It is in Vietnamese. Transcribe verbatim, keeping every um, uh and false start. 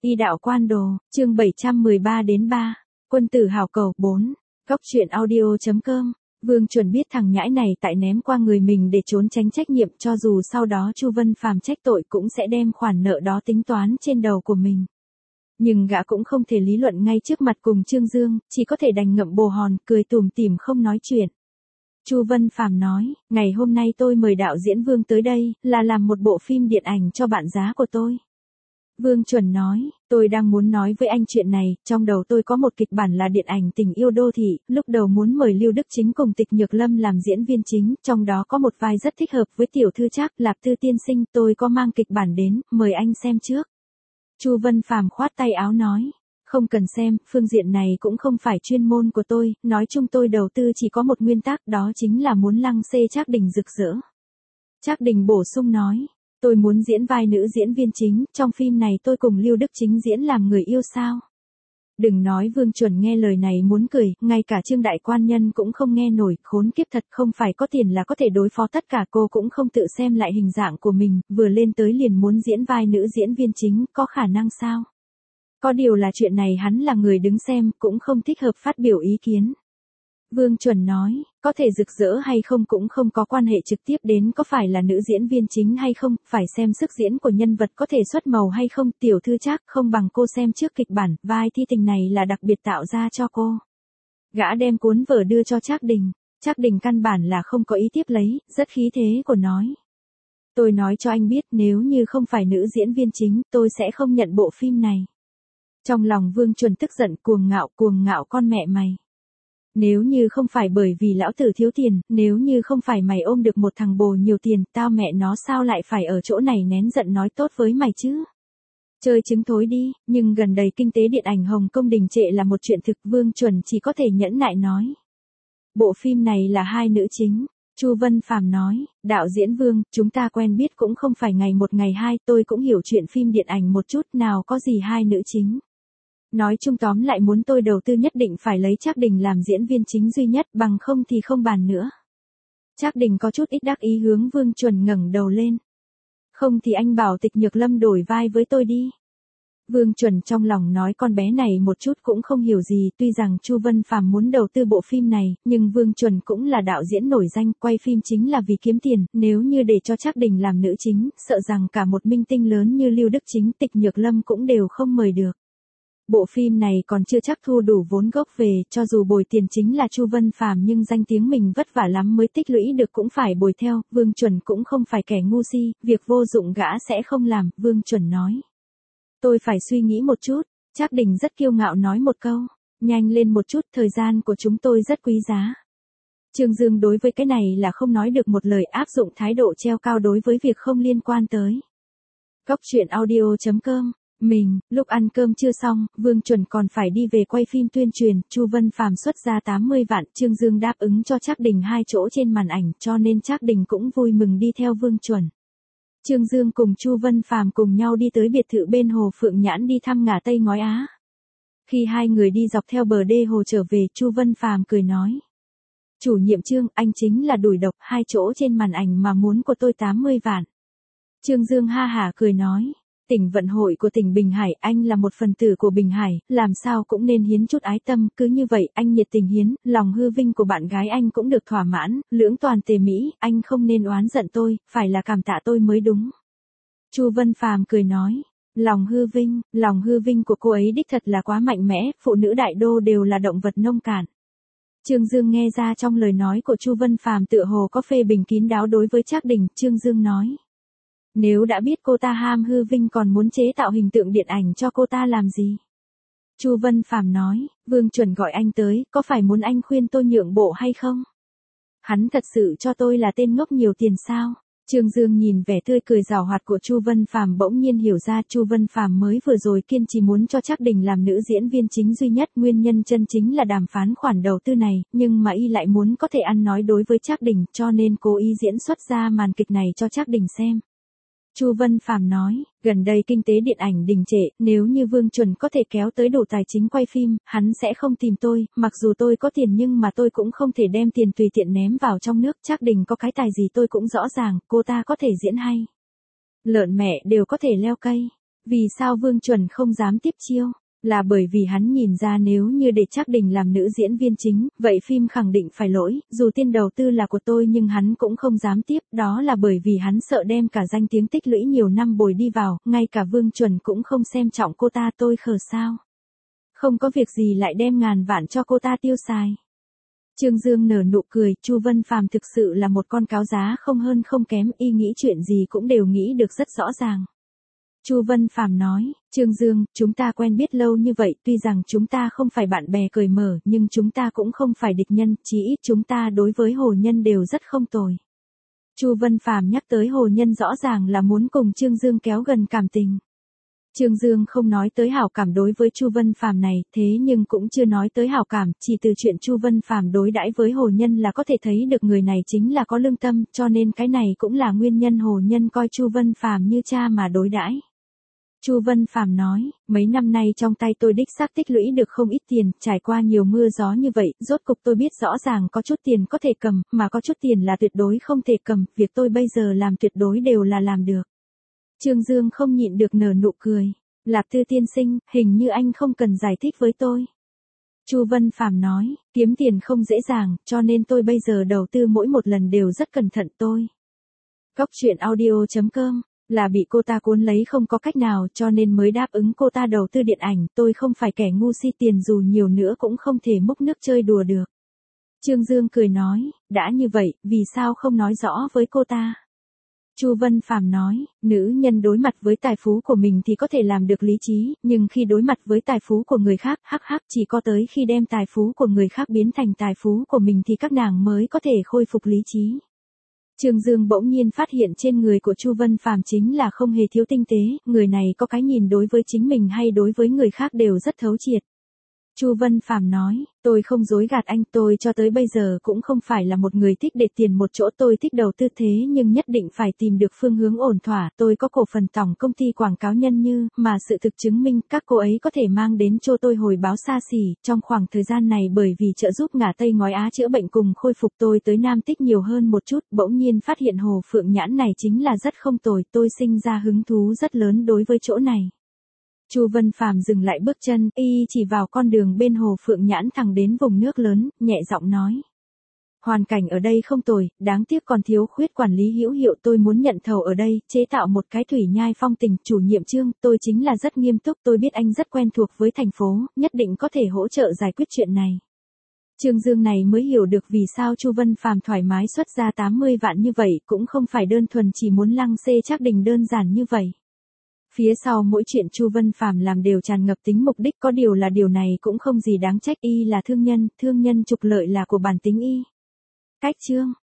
Y đạo quan đồ, chương bảy trăm mười ba đến ba. Quân tử hào cầu bốn. Góc truyện audio.com. Vương Chuẩn biết thằng nhãi này tại ném qua người mình để trốn tránh trách nhiệm, cho dù sau đó Chu Vân Phàm trách tội cũng sẽ đem khoản nợ đó tính toán trên đầu của mình. Nhưng gã cũng không thể lý luận ngay trước mặt cùng Trương Dương, chỉ có thể đành ngậm bồ hòn, cười tủm tỉm không nói chuyện. Chu Vân Phàm nói, ngày hôm nay tôi mời đạo diễn Vương tới đây, là làm một bộ phim điện ảnh cho bạn giá của tôi. Vương Chuẩn nói, tôi đang muốn nói với anh chuyện này, trong đầu tôi có một kịch bản là điện ảnh tình yêu đô thị, lúc đầu muốn mời Lưu Đức Chính cùng Tịch Nhược Lâm làm diễn viên chính, trong đó có một vai rất thích hợp với tiểu thư Trác, Lạp Tư tiên sinh, tôi có mang kịch bản đến, mời anh xem trước. Chu Vân Phàm khoát tay áo nói, không cần xem, phương diện này cũng không phải chuyên môn của tôi, nói chung tôi đầu tư chỉ có một nguyên tắc, đó chính là muốn lăng xê Trác Đình rực rỡ. Trác Đình bổ sung nói, tôi muốn diễn vai nữ diễn viên chính, trong phim này tôi cùng Lưu Đức Chính diễn làm người yêu sao. Đừng nói Vương Chuẩn nghe lời này muốn cười, ngay cả Trương Đại Quan Nhân cũng không nghe nổi, khốn kiếp thật, không phải có tiền là có thể đối phó tất cả, cô cũng không tự xem lại hình dạng của mình, vừa lên tới liền muốn diễn vai nữ diễn viên chính, có khả năng sao? Có điều là chuyện này hắn là người đứng xem, cũng không thích hợp phát biểu ý kiến. Vương Chuẩn nói, có thể rực rỡ hay không cũng không có quan hệ trực tiếp đến có phải là nữ diễn viên chính hay không, phải xem sức diễn của nhân vật có thể xuất màu hay không, tiểu thư Trác không bằng cô xem trước kịch bản, vai thi tình này là đặc biệt tạo ra cho cô. Gã đem cuốn vở đưa cho Trác Đình, Trác Đình căn bản là không có ý tiếp lấy, rất khí thế của nói. Tôi nói cho anh biết nếu như không phải nữ diễn viên chính, tôi sẽ không nhận bộ phim này. Trong lòng Vương Chuẩn tức giận, cuồng ngạo, cuồng ngạo con mẹ mày. Nếu như không phải bởi vì lão tử thiếu tiền, nếu như không phải mày ôm được một thằng bồ nhiều tiền, tao mẹ nó sao lại phải ở chỗ này nén giận nói tốt với mày chứ? Chơi trứng thối đi, nhưng gần đây kinh tế điện ảnh Hồng Kông đình trệ là một chuyện thực, Vương Chuẩn chỉ có thể nhẫn nại nói. Bộ phim này là hai nữ chính. Chu Vân Phàm nói, đạo diễn Vương, chúng ta quen biết cũng không phải ngày một ngày hai, tôi cũng hiểu chuyện phim điện ảnh một chút, nào có gì hai nữ chính. Nói chung tóm lại muốn tôi đầu tư nhất định phải lấy Trác Đình làm diễn viên chính duy nhất, bằng không thì không bàn nữa. Trác Đình có chút ít đắc ý hướng Vương Chuẩn ngẩng đầu lên. Không thì anh bảo Tịch Nhược Lâm đổi vai với tôi đi. Vương Chuẩn trong lòng nói con bé này một chút cũng không hiểu gì, tuy rằng Chu Vân Phàm muốn đầu tư bộ phim này, nhưng Vương Chuẩn cũng là đạo diễn nổi danh, quay phim chính là vì kiếm tiền, nếu như để cho Trác Đình làm nữ chính, sợ rằng cả một minh tinh lớn như Lưu Đức Chính, Tịch Nhược Lâm cũng đều không mời được. Bộ phim này còn chưa chắc thu đủ vốn gốc về, cho dù bồi tiền chính là Chu Vân Phàm nhưng danh tiếng mình vất vả lắm mới tích lũy được cũng phải bồi theo, Vương Chuẩn cũng không phải kẻ ngu si, việc vô dụng gã sẽ không làm, Vương Chuẩn nói. Tôi phải suy nghĩ một chút, Trác Đình rất kiêu ngạo nói một câu, nhanh lên một chút, thời gian của chúng tôi rất quý giá. Trương Dương đối với cái này là không nói được một lời, áp dụng thái độ treo cao đối với việc không liên quan tới. Góc truyện audio.com. Mình, lúc ăn cơm chưa xong, Vương Chuẩn còn phải đi về quay phim tuyên truyền, Chu Vân Phàm xuất ra tám mươi vạn, Trương Dương đáp ứng cho Trác Đình hai chỗ trên màn ảnh, cho nên Trác Đình cũng vui mừng đi theo Vương Chuẩn. Trương Dương cùng Chu Vân Phàm cùng nhau đi tới biệt thự bên hồ Phượng Nhãn đi thăm ngả Tây Ngói Á. Khi hai người đi dọc theo bờ đê hồ trở về, Chu Vân Phàm cười nói. Chủ nhiệm Trương, anh chính là đùi độc, hai chỗ trên màn ảnh mà muốn của tôi tám mươi vạn. Trương Dương ha hả cười nói. Tỉnh vận hội của tỉnh Bình Hải, anh là một phần tử của Bình Hải, làm sao cũng nên hiến chút ái tâm, cứ như vậy, anh nhiệt tình hiến, lòng hư vinh của bạn gái anh cũng được thỏa mãn, lưỡng toàn tề mỹ, anh không nên oán giận tôi, phải là cảm tạ tôi mới đúng. Chu Vân Phàm cười nói, lòng hư vinh, lòng hư vinh của cô ấy đích thật là quá mạnh mẽ, phụ nữ đại đô đều là động vật nông cạn. Trương Dương nghe ra trong lời nói của Chu Vân Phàm tựa hồ có phê bình kín đáo đối với Trác Đình, Trương Dương nói. Nếu đã biết cô ta ham hư vinh còn muốn chế tạo hình tượng điện ảnh cho cô ta làm gì? Chu Vân Phàm nói, Vương Chuẩn gọi anh tới, có phải muốn anh khuyên tôi nhượng bộ hay không? Hắn thật sự cho tôi là tên ngốc nhiều tiền sao? Trương Dương nhìn vẻ tươi cười giảo hoạt của Chu Vân Phàm bỗng nhiên hiểu ra Chu Vân Phàm mới vừa rồi kiên trì muốn cho Trác Đình làm nữ diễn viên chính duy nhất, nguyên nhân chân chính là đàm phán khoản đầu tư này, nhưng mà y lại muốn có thể ăn nói đối với Trác Đình, cho nên cố ý diễn xuất ra màn kịch này cho Trác Đình xem. Chu Vân Phàm nói, gần đây kinh tế điện ảnh đình trệ, nếu như Vương Chuẩn có thể kéo tới đủ tài chính quay phim, hắn sẽ không tìm tôi, mặc dù tôi có tiền nhưng mà tôi cũng không thể đem tiền tùy tiện ném vào trong nước, Trác Đình có cái tài gì tôi cũng rõ ràng, cô ta có thể diễn hay. Lợn mẹ đều có thể leo cây. Vì sao Vương Chuẩn không dám tiếp chiêu? Là bởi vì hắn nhìn ra nếu như để Trác Đình làm nữ diễn viên chính, vậy phim khẳng định phải lỗi, dù tiền đầu tư là của tôi nhưng hắn cũng không dám tiếp, đó là bởi vì hắn sợ đem cả danh tiếng tích lũy nhiều năm bồi đi vào, ngay cả Vương Chuẩn cũng không xem trọng cô ta, tôi khờ sao? Không có việc gì lại đem ngàn vạn cho cô ta tiêu xài. Trương Dương nở nụ cười, Chu Vân Phàm thực sự là một con cáo giá không hơn không kém, y nghĩ chuyện gì cũng đều nghĩ được rất rõ ràng. Chu Vân Phàm nói, Trương Dương, chúng ta quen biết lâu như vậy, tuy rằng chúng ta không phải bạn bè cởi mở, nhưng chúng ta cũng không phải địch nhân, chí ít chúng ta đối với Hồ Nhân đều rất không tồi. Chu Vân Phàm nhắc tới Hồ Nhân rõ ràng là muốn cùng Trương Dương kéo gần cảm tình. Trương Dương không nói tới hảo cảm đối với Chu Vân Phàm này, thế nhưng cũng chưa nói tới hảo cảm, chỉ từ chuyện Chu Vân Phàm đối đãi với Hồ Nhân là có thể thấy được người này chính là có lương tâm, cho nên cái này cũng là nguyên nhân Hồ Nhân coi Chu Vân Phàm như cha mà đối đãi. Chu Vân Phàm nói, mấy năm nay trong tay tôi đích xác tích lũy được không ít tiền, trải qua nhiều mưa gió như vậy, rốt cục tôi biết rõ ràng có chút tiền có thể cầm, mà có chút tiền là tuyệt đối không thể cầm, việc tôi bây giờ làm tuyệt đối đều là làm được. Trương Dương không nhịn được nở nụ cười, Lạp Tư tiên sinh, hình như anh không cần giải thích với tôi. Chu Vân Phàm nói, kiếm tiền không dễ dàng, cho nên tôi bây giờ đầu tư mỗi một lần đều rất cẩn thận tôi. Góc truyện audio chấm com là bị cô ta cuốn lấy không có cách nào cho nên mới đáp ứng cô ta đầu tư điện ảnh, tôi không phải kẻ ngu si, tiền dù nhiều nữa cũng không thể múc nước chơi đùa được. Trương Dương cười nói, đã như vậy, vì sao không nói rõ với cô ta? Chu Vân Phàm nói, nữ nhân đối mặt với tài phú của mình thì có thể làm được lý trí, nhưng khi đối mặt với tài phú của người khác, hắc hắc, chỉ có tới khi đem tài phú của người khác biến thành tài phú của mình thì các nàng mới có thể khôi phục lý trí. Trương Dương bỗng nhiên phát hiện trên người của Chu Vân Phàm chính là không hề thiếu tinh tế, người này có cái nhìn đối với chính mình hay đối với người khác đều rất thấu triệt. Chu Vân Phàm nói, tôi không dối gạt anh, tôi cho tới bây giờ cũng không phải là một người thích để tiền một chỗ, tôi thích đầu tư thế nhưng nhất định phải tìm được phương hướng ổn thỏa, tôi có cổ phần tổng công ty quảng cáo Nhân Như, mà sự thực chứng minh các cô ấy có thể mang đến cho tôi hồi báo xa xỉ, trong khoảng thời gian này bởi vì trợ giúp ngả Tây Ngói Á chữa bệnh cùng khôi phục tôi tới Nam Tích nhiều hơn một chút, bỗng nhiên phát hiện Hồ Phượng Nhãn này chính là rất không tồi, tôi sinh ra hứng thú rất lớn đối với chỗ này. Chu Vân Phàm dừng lại bước chân, y chỉ vào con đường bên Hồ Phượng Nhãn thẳng đến vùng nước lớn, nhẹ giọng nói. Hoàn cảnh ở đây không tồi, đáng tiếc còn thiếu khuyết quản lý hữu hiệu, tôi muốn nhận thầu ở đây, chế tạo một cái thủy nhai phong tình, chủ nhiệm Trương, tôi chính là rất nghiêm túc, tôi biết anh rất quen thuộc với thành phố, nhất định có thể hỗ trợ giải quyết chuyện này. Trương Dương này mới hiểu được vì sao Chu Vân Phàm thoải mái xuất ra tám mươi vạn như vậy, cũng không phải đơn thuần chỉ muốn lăng xê Trác Đình đơn giản như vậy. Phía sau mỗi chuyện Chu Vân Phàm làm đều tràn ngập tính mục đích, có điều là điều này cũng không gì đáng trách, y là thương nhân, thương nhân trục lợi là của bản tính y. Cách chương